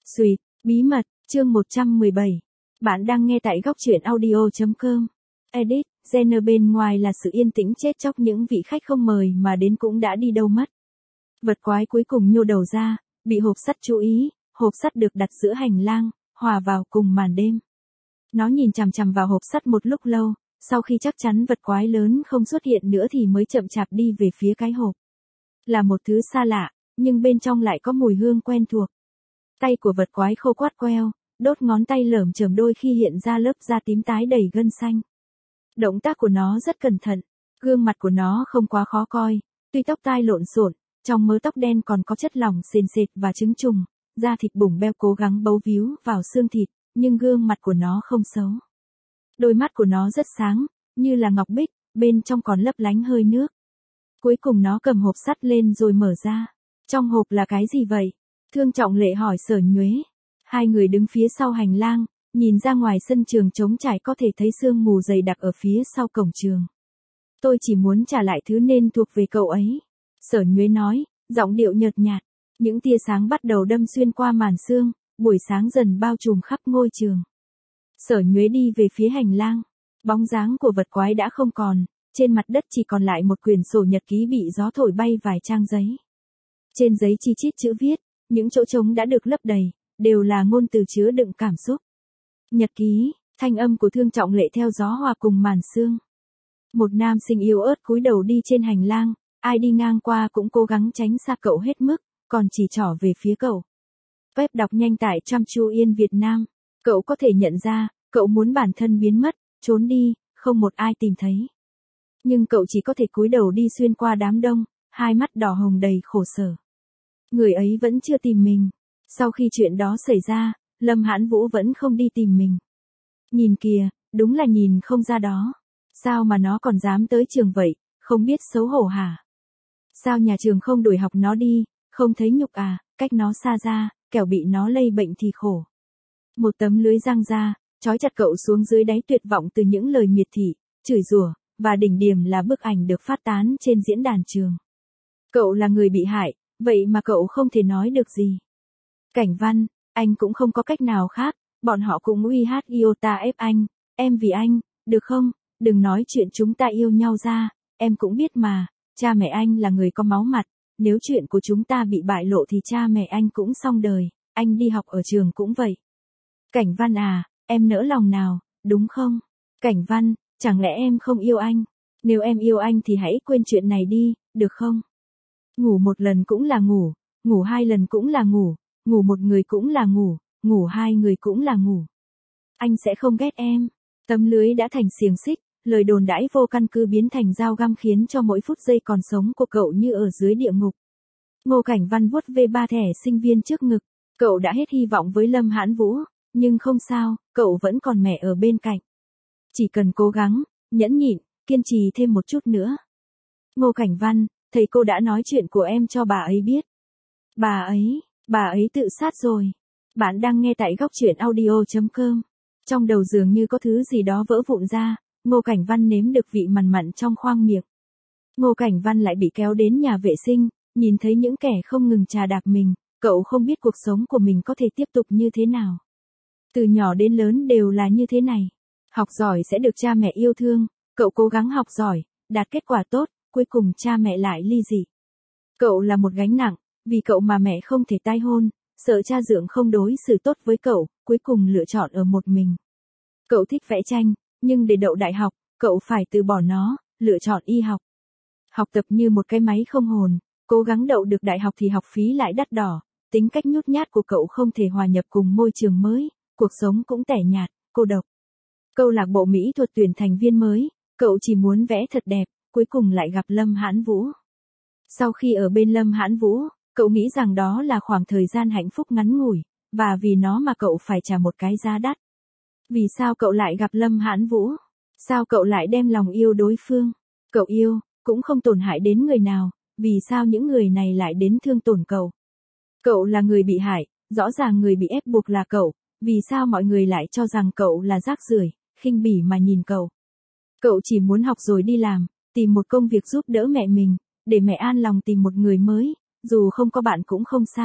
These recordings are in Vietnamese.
Sweet, bí mật, chương 117. Bạn đang nghe tại góc truyện audio.com. Edit, Jenner bên ngoài là sự yên tĩnh chết chóc, những vị khách không mời mà đến cũng đã đi đâu mất. Vật quái cuối cùng nhô đầu ra, bị hộp sắt chú ý, hộp sắt được đặt giữa hành lang, hòa vào cùng màn đêm. Nó nhìn chằm chằm vào hộp sắt một lúc lâu, sau khi chắc chắn vật quái lớn không xuất hiện nữa thì mới chậm chạp đi về phía cái hộp. Là một thứ xa lạ, nhưng bên trong lại có mùi hương quen thuộc. Tay của vật quái khô quắt queo, đốt ngón tay lởm chởm đôi khi hiện ra lớp da tím tái đầy gân xanh. Động tác của nó rất cẩn thận, gương mặt của nó không quá khó coi, tuy tóc tai lộn xộn, trong mớ tóc đen còn có chất lỏng sền sệt và trứng trùng, da thịt bủng beo cố gắng bấu víu vào xương thịt, nhưng gương mặt của nó không xấu. Đôi mắt của nó rất sáng, như là ngọc bích, bên trong còn lấp lánh hơi nước. Cuối cùng nó cầm hộp sắt lên rồi mở ra. Trong hộp là cái gì vậy? Thương Trọng Lệ hỏi Sở Nhuế. Hai người đứng phía sau hành lang, nhìn ra ngoài sân trường trống trải có thể thấy sương mù dày đặc ở phía sau cổng trường. Tôi chỉ muốn trả lại thứ nên thuộc về cậu ấy. Sở Nhuế nói, giọng điệu nhợt nhạt. Những tia sáng bắt đầu đâm xuyên qua màn sương, buổi sáng dần bao trùm khắp ngôi trường. Sở Nhuế đi về phía hành lang. Bóng dáng của vật quái đã không còn, trên mặt đất chỉ còn lại một quyển sổ nhật ký bị gió thổi bay vài trang giấy. Trên giấy chi chít chữ viết, những chỗ trống đã được lấp đầy, đều là ngôn từ chứa đựng cảm xúc. Nhật ký, thanh âm của Thương Trọng Lệ theo gió hòa cùng màn sương. Một nam sinh yếu ớt cúi đầu đi trên hành lang, ai đi ngang qua cũng cố gắng tránh xa cậu hết mức, còn chỉ trỏ về phía cậu. Web đọc nhanh tại Trump Chu Yên Việt Nam. Cậu có thể nhận ra, cậu muốn bản thân biến mất, trốn đi, không một ai tìm thấy. Nhưng cậu chỉ có thể cúi đầu đi xuyên qua đám đông, hai mắt đỏ hồng đầy khổ sở. Người ấy vẫn chưa tìm mình. Sau khi chuyện đó xảy ra, Lâm Hãn Vũ vẫn không đi tìm mình. Nhìn kìa, đúng là nhìn không ra đó. Sao mà nó còn dám tới trường vậy, không biết xấu hổ hả? Sao nhà trường không đuổi học nó đi, không thấy nhục à, cách nó xa ra, kẻo bị nó lây bệnh thì khổ. Một tấm lưới giăng ra, trói chặt cậu xuống dưới đáy tuyệt vọng từ những lời miệt thị, chửi rủa, và đỉnh điểm là bức ảnh được phát tán trên diễn đàn trường. Cậu là người bị hại, vậy mà cậu không thể nói được gì. Cảnh Văn, anh cũng không có cách nào khác, bọn họ cũng uy hát iota ép anh, em vì anh, được không, đừng nói chuyện chúng ta yêu nhau ra, em cũng biết mà, cha mẹ anh là người có máu mặt, nếu chuyện của chúng ta bị bại lộ thì cha mẹ anh cũng xong đời, anh đi học ở trường cũng vậy. Cảnh Văn à, em nỡ lòng nào, đúng không? Cảnh Văn, chẳng lẽ em không yêu anh? Nếu em yêu anh thì hãy quên chuyện này đi, được không? Ngủ một lần cũng là ngủ, ngủ hai lần cũng là ngủ, ngủ một người cũng là ngủ, ngủ hai người cũng là ngủ. Anh sẽ không ghét em. Tấm lưới đã thành xiềng xích, lời đồn đãi vô căn cứ biến thành dao găm khiến cho mỗi phút giây còn sống của cậu như ở dưới địa ngục. Ngô Cảnh Văn vuốt về ba thẻ sinh viên trước ngực, cậu đã hết hy vọng với Lâm Hãn Vũ, nhưng không sao, cậu vẫn còn mẹ ở bên cạnh. Chỉ cần cố gắng, nhẫn nhịn, kiên trì thêm một chút nữa. Ngô Cảnh Văn, thầy cô đã nói chuyện của em cho bà ấy biết. Bà ấy tự sát rồi. Bạn đang nghe tại góc truyện audio.com. Trong đầu dường như có thứ gì đó vỡ vụn ra, Ngô Cảnh Văn nếm được vị mặn mặn trong khoang miệng. Ngô Cảnh Văn lại bị kéo đến nhà vệ sinh, nhìn thấy những kẻ không ngừng chà đạp mình, cậu không biết cuộc sống của mình có thể tiếp tục như thế nào. Từ nhỏ đến lớn đều là như thế này. Học giỏi sẽ được cha mẹ yêu thương, cậu cố gắng học giỏi, đạt kết quả tốt, cuối cùng cha mẹ lại ly dị. Cậu là một gánh nặng, vì cậu mà mẹ không thể tái hôn, sợ cha dượng không đối xử tốt với cậu, cuối cùng lựa chọn ở một mình. Cậu thích vẽ tranh, nhưng để đậu đại học, cậu phải từ bỏ nó, lựa chọn y học. Học tập như một cái máy không hồn, cố gắng đậu được đại học thì học phí lại đắt đỏ, tính cách nhút nhát của cậu không thể hòa nhập cùng môi trường mới, cuộc sống cũng tẻ nhạt, cô độc. Câu lạc bộ mỹ thuật tuyển thành viên mới, cậu chỉ muốn vẽ thật đẹp, cuối cùng lại gặp Lâm Hãn Vũ. Sau khi ở bên Lâm Hãn Vũ, cậu nghĩ rằng đó là khoảng thời gian hạnh phúc ngắn ngủi, và vì nó mà cậu phải trả một cái giá đắt. Vì sao cậu lại gặp Lâm Hãn Vũ? Sao cậu lại đem lòng yêu đối phương? Cậu yêu, cũng không tổn hại đến người nào, vì sao những người này lại đến thương tổn cậu? Cậu là người bị hại, rõ ràng người bị ép buộc là cậu, vì sao mọi người lại cho rằng cậu là rác rưởi, khinh bỉ mà nhìn cậu? Cậu chỉ muốn học rồi đi làm, tìm một công việc giúp đỡ mẹ mình, để mẹ an lòng tìm một người mới, dù không có bạn cũng không sao,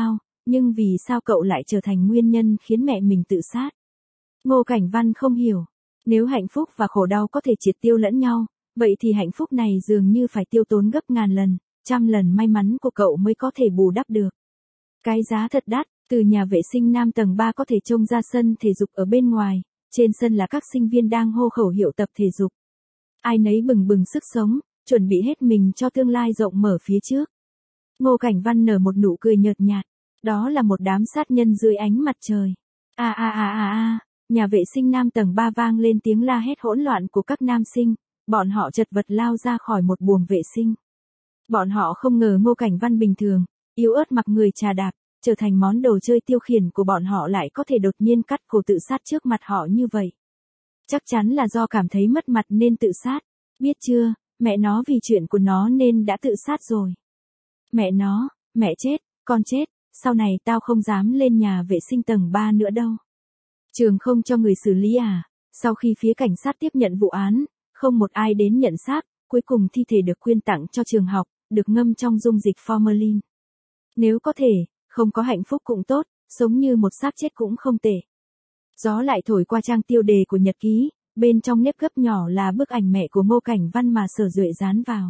nhưng vì sao cậu lại trở thành nguyên nhân khiến mẹ mình tự sát? Ngô Cảnh Văn không hiểu. Nếu hạnh phúc và khổ đau có thể triệt tiêu lẫn nhau, vậy thì hạnh phúc này dường như phải tiêu tốn gấp ngàn lần, trăm lần may mắn của cậu mới có thể bù đắp được. Cái giá thật đắt, từ nhà vệ sinh nam tầng 3 có thể trông ra sân thể dục ở bên ngoài, trên sân là các sinh viên đang hô khẩu hiệu tập thể dục. Ai nấy bừng bừng sức sống, chuẩn bị hết mình cho tương lai rộng mở phía trước. Ngô Cảnh Văn nở một nụ cười nhợt nhạt, đó là một đám sát nhân dưới ánh mặt trời. Nhà vệ sinh nam tầng 3 vang lên tiếng la hét hỗn loạn của các nam sinh, bọn họ chật vật lao ra khỏi một buồng vệ sinh. Bọn họ không ngờ Ngô Cảnh Văn bình thường, yếu ớt mặc người trà đạp, trở thành món đồ chơi tiêu khiển của bọn họ lại có thể đột nhiên cắt cổ tự sát trước mặt họ như vậy. Chắc chắn là do cảm thấy mất mặt nên tự sát, biết chưa, mẹ nó vì chuyện của nó nên đã tự sát rồi. Mẹ nó, mẹ chết, con chết, sau này tao không dám lên nhà vệ sinh tầng 3 nữa đâu. Trường không cho người xử lý à? Sau khi phía cảnh sát tiếp nhận vụ án, không một ai đến nhận xác, cuối cùng thi thể được quyên tặng cho trường học, được ngâm trong dung dịch formalin. Nếu có thể, không có hạnh phúc cũng tốt, sống như một xác chết cũng không tệ. Gió lại thổi qua trang tiêu đề của nhật ký, bên trong nếp gấp nhỏ là bức ảnh mẹ của Ngô Cảnh Văn mà Sở Duệ dán vào.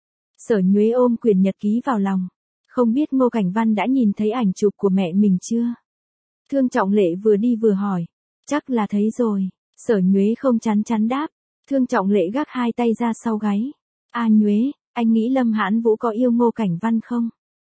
Sở Nhuế ôm quyển nhật ký vào lòng. Không biết Ngô Cảnh Văn đã nhìn thấy ảnh chụp của mẹ mình chưa? Thương Trọng Lệ vừa đi vừa hỏi. Chắc là thấy rồi. Sở Nhuế không chắn đáp. Thương Trọng Lệ gác hai tay ra sau gáy. Nhuế, anh nghĩ Lâm Hãn Vũ có yêu Ngô Cảnh Văn không?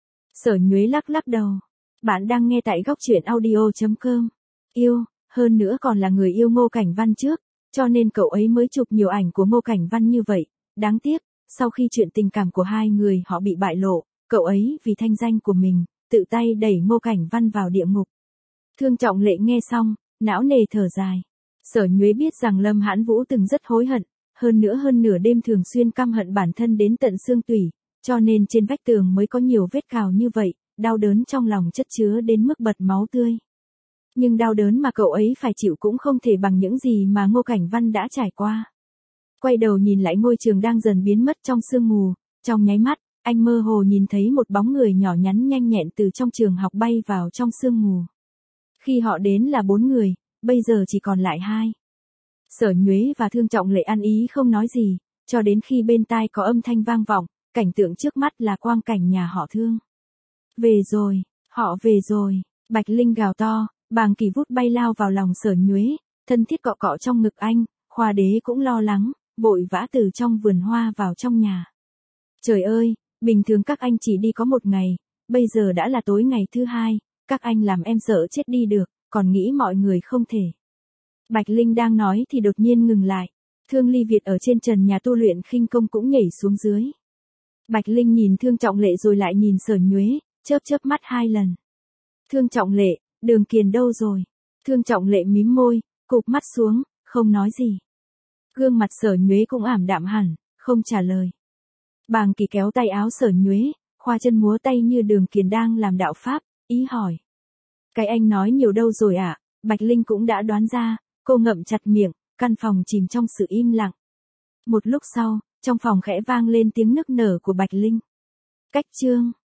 Sở Nhuế lắc đầu. Bạn đang nghe tại góc truyện audio.com. Yêu, hơn nữa còn là người yêu Ngô Cảnh Văn trước, cho nên cậu ấy mới chụp nhiều ảnh của Ngô Cảnh Văn như vậy. Đáng tiếc, sau khi chuyện tình cảm của hai người họ bị bại lộ, cậu ấy vì thanh danh của mình, tự tay đẩy Ngô Cảnh Văn vào địa ngục. Thương Trọng Lệ nghe xong, não nề thở dài. Sở Nhuế biết rằng Lâm Hãn Vũ từng rất hối hận, hơn nửa đêm thường xuyên căm hận bản thân đến tận xương tủy, cho nên trên vách tường mới có nhiều vết cào như vậy, đau đớn trong lòng chất chứa đến mức bật máu tươi. Nhưng đau đớn mà cậu ấy phải chịu cũng không thể bằng những gì mà Ngô Cảnh Văn đã trải qua. Quay đầu nhìn lại ngôi trường đang dần biến mất trong sương mù, trong nháy mắt, anh mơ hồ nhìn thấy một bóng người nhỏ nhắn nhanh nhẹn từ trong trường học bay vào trong sương mù. Khi họ đến là 4 người, bây giờ chỉ còn lại 2. Sở Nhuế và Thương Trọng Lệ ăn ý không nói gì, cho đến khi bên tai có âm thanh vang vọng, cảnh tượng trước mắt là quang cảnh nhà họ Thương. Về rồi, họ về rồi, Bạch Linh gào to, Bàng Kỳ vút bay lao vào lòng Sở Nhuế, thân thiết cọ cọ trong ngực anh, Khoa Đế cũng lo lắng, vội vã từ trong vườn hoa vào trong nhà. Trời ơi, bình thường các anh chỉ đi có 1 ngày, bây giờ đã là tối ngày thứ 2, các anh làm em sợ chết đi được, còn nghĩ mọi người không thể. Bạch Linh đang nói thì đột nhiên ngừng lại. Thương Ly Việt ở trên trần nhà tu luyện khinh công cũng nhảy xuống dưới. Bạch Linh nhìn Thương Trọng Lệ rồi lại nhìn Sở Nhuế, chớp mắt 2 lần. Thương Trọng Lệ, Đường Kiền đâu rồi? Thương Trọng Lệ mím môi, cụp mắt xuống, không nói gì. Gương mặt Sở Nhuế cũng ảm đạm hẳn, không trả lời. Bàng Kỳ kéo tay áo Sở Nhuế, khoa chân múa tay như Đường Kiền đang làm đạo pháp, ý hỏi. Cái anh nói nhiều đâu rồi ạ? Bạch Linh cũng đã đoán ra, cô ngậm chặt miệng, căn phòng chìm trong sự im lặng. Một lúc sau, trong phòng khẽ vang lên tiếng nức nở của Bạch Linh. Cách chương